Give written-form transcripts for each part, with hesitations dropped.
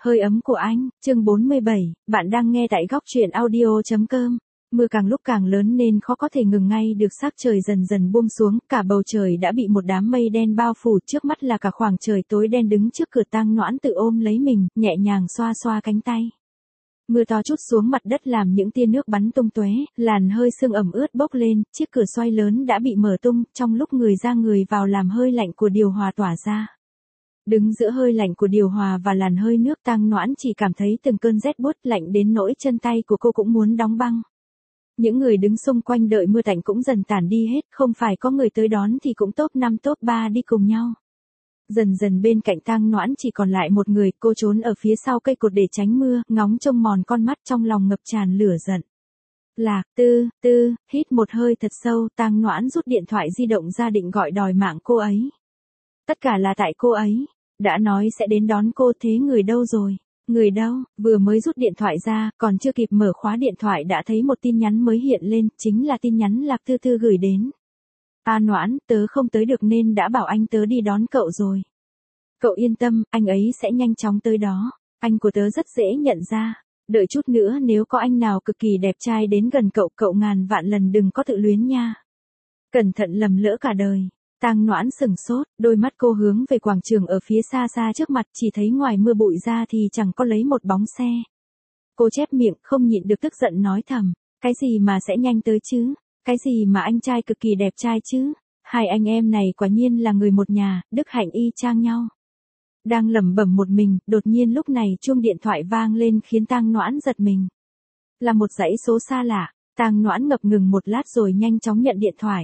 Hơi ấm của anh, chương 47, bạn đang nghe tại góc truyện audio.com. Mưa càng lúc càng lớn nên khó có thể ngừng ngay được, sắc trời dần dần buông xuống, cả bầu trời đã bị một đám mây đen bao phủ, trước mắt là cả khoảng trời tối đen. Đứng trước cửa, Tang Noãn tự ôm lấy mình, nhẹ nhàng xoa xoa cánh tay. Mưa to trút xuống mặt đất làm những tia nước bắn tung tóe, làn hơi sương ẩm ướt bốc lên, chiếc cửa xoay lớn đã bị mở tung, trong lúc người ra người vào làm hơi lạnh của điều hòa tỏa ra. Đứng giữa hơi lạnh của điều hòa và làn hơi nước, Tang Noãn chỉ cảm thấy từng cơn rét buốt lạnh đến nỗi chân tay của cô cũng muốn đóng băng. Những người đứng xung quanh đợi mưa tạnh cũng dần tản đi hết, không phải có người tới đón thì cũng top 5 top 3 đi cùng nhau. Dần dần bên cạnh Tang Noãn chỉ còn lại một người, cô trốn ở phía sau cây cột để tránh mưa, ngóng trông mòn con mắt, trong lòng ngập tràn lửa giận. Lạc Tư, hít một hơi thật sâu, Tang Noãn rút điện thoại di động ra định gọi đòi mạng cô ấy. Tất cả là tại cô ấy, đã nói sẽ đến đón cô, thế người đâu rồi? Người đâu? Vừa mới rút điện thoại ra, còn chưa kịp mở khóa điện thoại đã thấy một tin nhắn mới hiện lên, chính là tin nhắn Lạc Tư gửi đến. Noãn, tớ không tới được nên đã bảo anh tớ đi đón cậu rồi. Cậu yên tâm, anh ấy sẽ nhanh chóng tới đó. Anh của tớ rất dễ nhận ra. Đợi chút nữa nếu có anh nào cực kỳ đẹp trai đến gần cậu ngàn vạn lần đừng có tự luyến nha. Cẩn thận lầm lỡ cả đời. Tang Noãn sừng sốt, đôi mắt cô hướng về quảng trường ở phía xa xa trước mặt, chỉ thấy ngoài mưa bụi ra thì chẳng có lấy một bóng xe. Cô chép miệng, không nhịn được tức giận nói thầm, cái gì mà sẽ nhanh tới chứ, cái gì mà anh trai cực kỳ đẹp trai chứ, hai anh em này quả nhiên là người một nhà, đức hạnh y chang nhau. Đang lẩm bẩm một mình, đột nhiên lúc này chuông điện thoại vang lên khiến Tang Noãn giật mình. Là một dãy số xa lạ, Tang Noãn ngập ngừng một lát rồi nhanh chóng nhận điện thoại.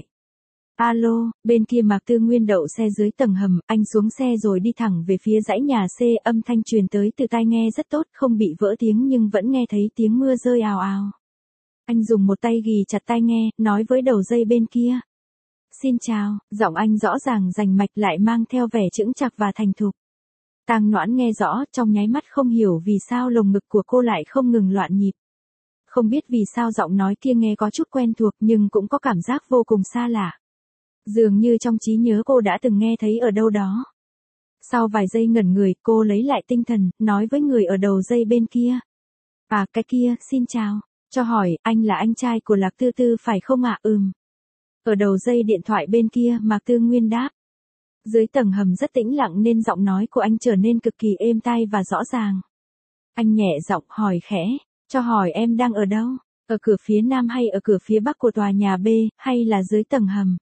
Alo, bên kia Mạc Tư Nguyên đậu xe dưới tầng hầm, anh xuống xe rồi đi thẳng về phía dãy nhà C, âm thanh truyền tới từ tai nghe rất tốt, không bị vỡ tiếng nhưng vẫn nghe thấy tiếng mưa rơi ào ào. Anh dùng một tay ghì chặt tai nghe, nói với đầu dây bên kia. Xin chào, giọng anh rõ ràng rành mạch lại mang theo vẻ chững chạc và thành thục. Tang Noãn nghe rõ, trong nháy mắt không hiểu vì sao lồng ngực của cô lại không ngừng loạn nhịp. Không biết vì sao giọng nói kia nghe có chút quen thuộc nhưng cũng có cảm giác vô cùng xa lạ. Dường như trong trí nhớ cô đã từng nghe thấy ở đâu đó. Sau vài giây ngẩn người, cô lấy lại tinh thần, nói với người ở đầu dây bên kia. Cái kia, xin chào, cho hỏi, anh là anh trai của Lạc Tư phải không ạ? Ở đầu dây điện thoại bên kia, Mạc Tư Nguyên đáp. Dưới tầng hầm rất tĩnh lặng nên giọng nói của anh trở nên cực kỳ êm tai và rõ ràng. Anh nhẹ giọng hỏi khẽ, cho hỏi em đang ở đâu? Ở cửa phía nam hay ở cửa phía bắc của tòa nhà B, hay là dưới tầng hầm?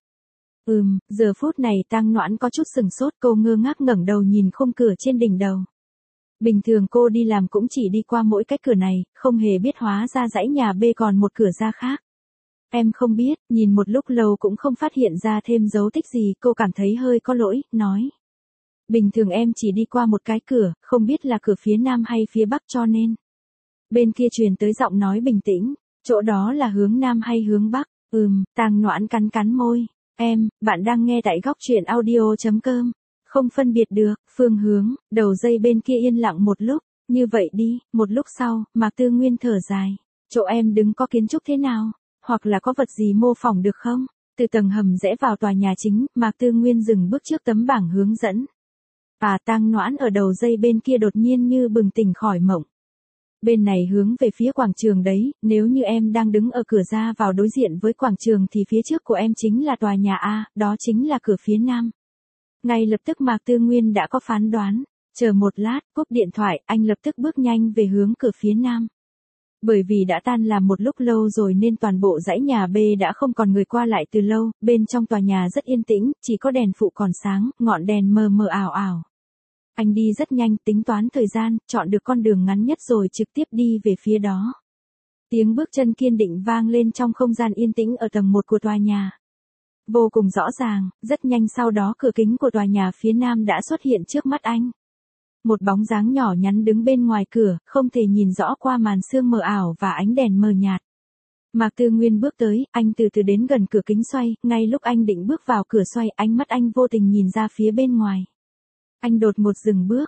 Giờ phút này Tang Noãn có chút sừng sốt, cô ngơ ngác ngẩng đầu nhìn khung cửa trên đỉnh đầu. Bình thường cô đi làm cũng chỉ đi qua mỗi cái cửa này, không hề biết hóa ra dãy nhà B còn một cửa ra khác. Em không biết, nhìn một lúc lâu cũng không phát hiện ra thêm dấu tích gì, cô cảm thấy hơi có lỗi, nói. Bình thường em chỉ đi qua một cái cửa, không biết là cửa phía nam hay phía bắc cho nên. Bên kia truyền tới giọng nói bình tĩnh, chỗ đó là hướng nam hay hướng bắc? Tang Noãn cắn môi. Bạn đang nghe tại góc truyện audio.com. Không phân biệt được, phương hướng, đầu dây bên kia yên lặng một lúc, như vậy đi, một lúc sau, Mạc Tư Nguyên thở dài. Chỗ em đứng có kiến trúc thế nào? Hoặc là có vật gì mô phỏng được không? Từ tầng hầm rẽ vào tòa nhà chính, Mạc Tư Nguyên dừng bước trước tấm bảng hướng dẫn. Tang Noãn ở đầu dây bên kia đột nhiên như bừng tỉnh khỏi mộng. Bên này hướng về phía quảng trường đấy, nếu như em đang đứng ở cửa ra vào đối diện với quảng trường thì phía trước của em chính là tòa nhà A, đó chính là cửa phía nam. Ngay lập tức Mạc Tư Nguyên đã có phán đoán, chờ một lát, cúp điện thoại, anh lập tức bước nhanh về hướng cửa phía nam. Bởi vì đã tan làm một lúc lâu rồi nên toàn bộ dãy nhà B đã không còn người qua lại từ lâu, bên trong tòa nhà rất yên tĩnh, chỉ có đèn phụ còn sáng, ngọn đèn mờ mờ ảo ảo. Anh đi rất nhanh, tính toán thời gian, chọn được con đường ngắn nhất rồi trực tiếp đi về phía đó. Tiếng bước chân kiên định vang lên trong không gian yên tĩnh ở tầng 1 của tòa nhà. Vô cùng rõ ràng, rất nhanh sau đó cửa kính của tòa nhà phía nam đã xuất hiện trước mắt anh. Một bóng dáng nhỏ nhắn đứng bên ngoài cửa, không thể nhìn rõ qua màn sương mờ ảo và ánh đèn mờ nhạt. Mạc Tư Nguyên bước tới, anh từ từ đến gần cửa kính xoay, ngay lúc anh định bước vào cửa xoay, ánh mắt anh vô tình nhìn ra phía bên ngoài. Anh đột ngột dừng bước,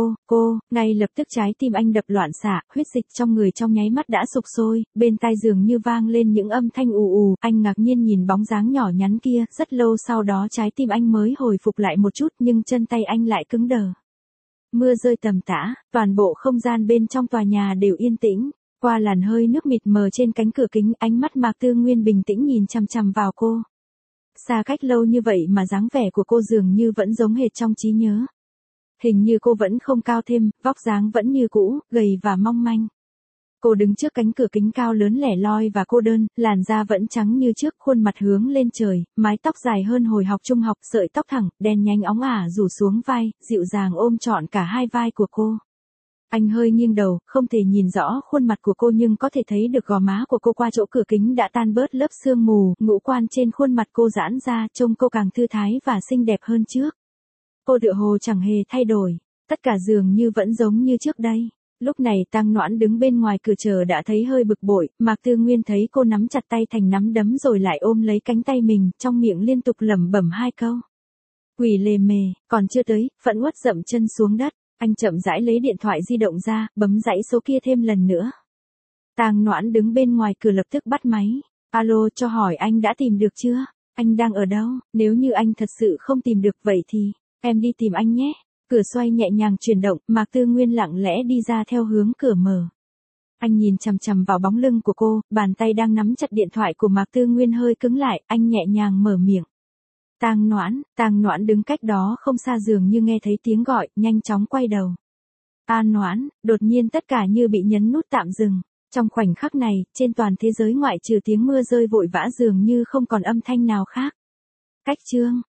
ngay lập tức trái tim anh đập loạn xạ, huyết dịch trong người trong nháy mắt đã sục sôi, bên tai dường như vang lên những âm thanh ù ù, anh ngạc nhiên nhìn bóng dáng nhỏ nhắn kia, rất lâu sau đó trái tim anh mới hồi phục lại một chút nhưng chân tay anh lại cứng đờ. Mưa rơi tầm tã, toàn bộ không gian bên trong tòa nhà đều yên tĩnh. Qua làn hơi nước mịt mờ trên cánh cửa kính, ánh mắt Mạc Tư Nguyên bình tĩnh nhìn chằm chằm vào cô. Xa cách lâu như vậy mà dáng vẻ của cô dường như vẫn giống hệt trong trí nhớ. Hình như cô vẫn không cao thêm, vóc dáng vẫn như cũ, gầy và mong manh. Cô đứng trước cánh cửa kính cao lớn lẻ loi và cô đơn, làn da vẫn trắng như trước, khuôn mặt hướng lên trời, mái tóc dài hơn hồi học trung học, sợi tóc thẳng, đen nhánh óng ả rủ xuống vai, dịu dàng ôm trọn cả hai vai của cô. Anh hơi nghiêng đầu, không thể nhìn rõ khuôn mặt của cô nhưng có thể thấy được gò má của cô qua chỗ cửa kính đã tan bớt lớp sương mù, ngũ quan trên khuôn mặt cô giãn ra, trông cô càng thư thái và xinh đẹp hơn trước. Cô tựa hồ chẳng hề thay đổi, tất cả dường như vẫn giống như trước đây. Lúc này Tang Noãn đứng bên ngoài cửa chờ đã thấy hơi bực bội, Mạc Tư Nguyên thấy cô nắm chặt tay thành nắm đấm rồi lại ôm lấy cánh tay mình, trong miệng liên tục lẩm bẩm hai câu. Quỷ lề mề, còn chưa tới, phẫn uất dậm chân xuống đất, anh chậm rãi lấy điện thoại di động ra, bấm dãy số kia thêm lần nữa. Tang Noãn đứng bên ngoài cửa lập tức bắt máy. Alo, cho hỏi anh đã tìm được chưa? Anh đang ở đâu? Nếu như anh thật sự không tìm được vậy thì, em đi tìm anh nhé. Cửa xoay nhẹ nhàng chuyển động, Mạc Tư Nguyên lặng lẽ đi ra theo hướng cửa mở. Anh nhìn chằm chằm vào bóng lưng của cô, bàn tay đang nắm chặt điện thoại của Mạc Tư Nguyên hơi cứng lại, anh nhẹ nhàng mở miệng. Tang Noãn đứng cách đó không xa dường như nghe thấy tiếng gọi, nhanh chóng quay đầu. Noãn, đột nhiên tất cả như bị nhấn nút tạm dừng. Trong khoảnh khắc này, trên toàn thế giới ngoại trừ tiếng mưa rơi vội vã dường như không còn âm thanh nào khác. Cách chương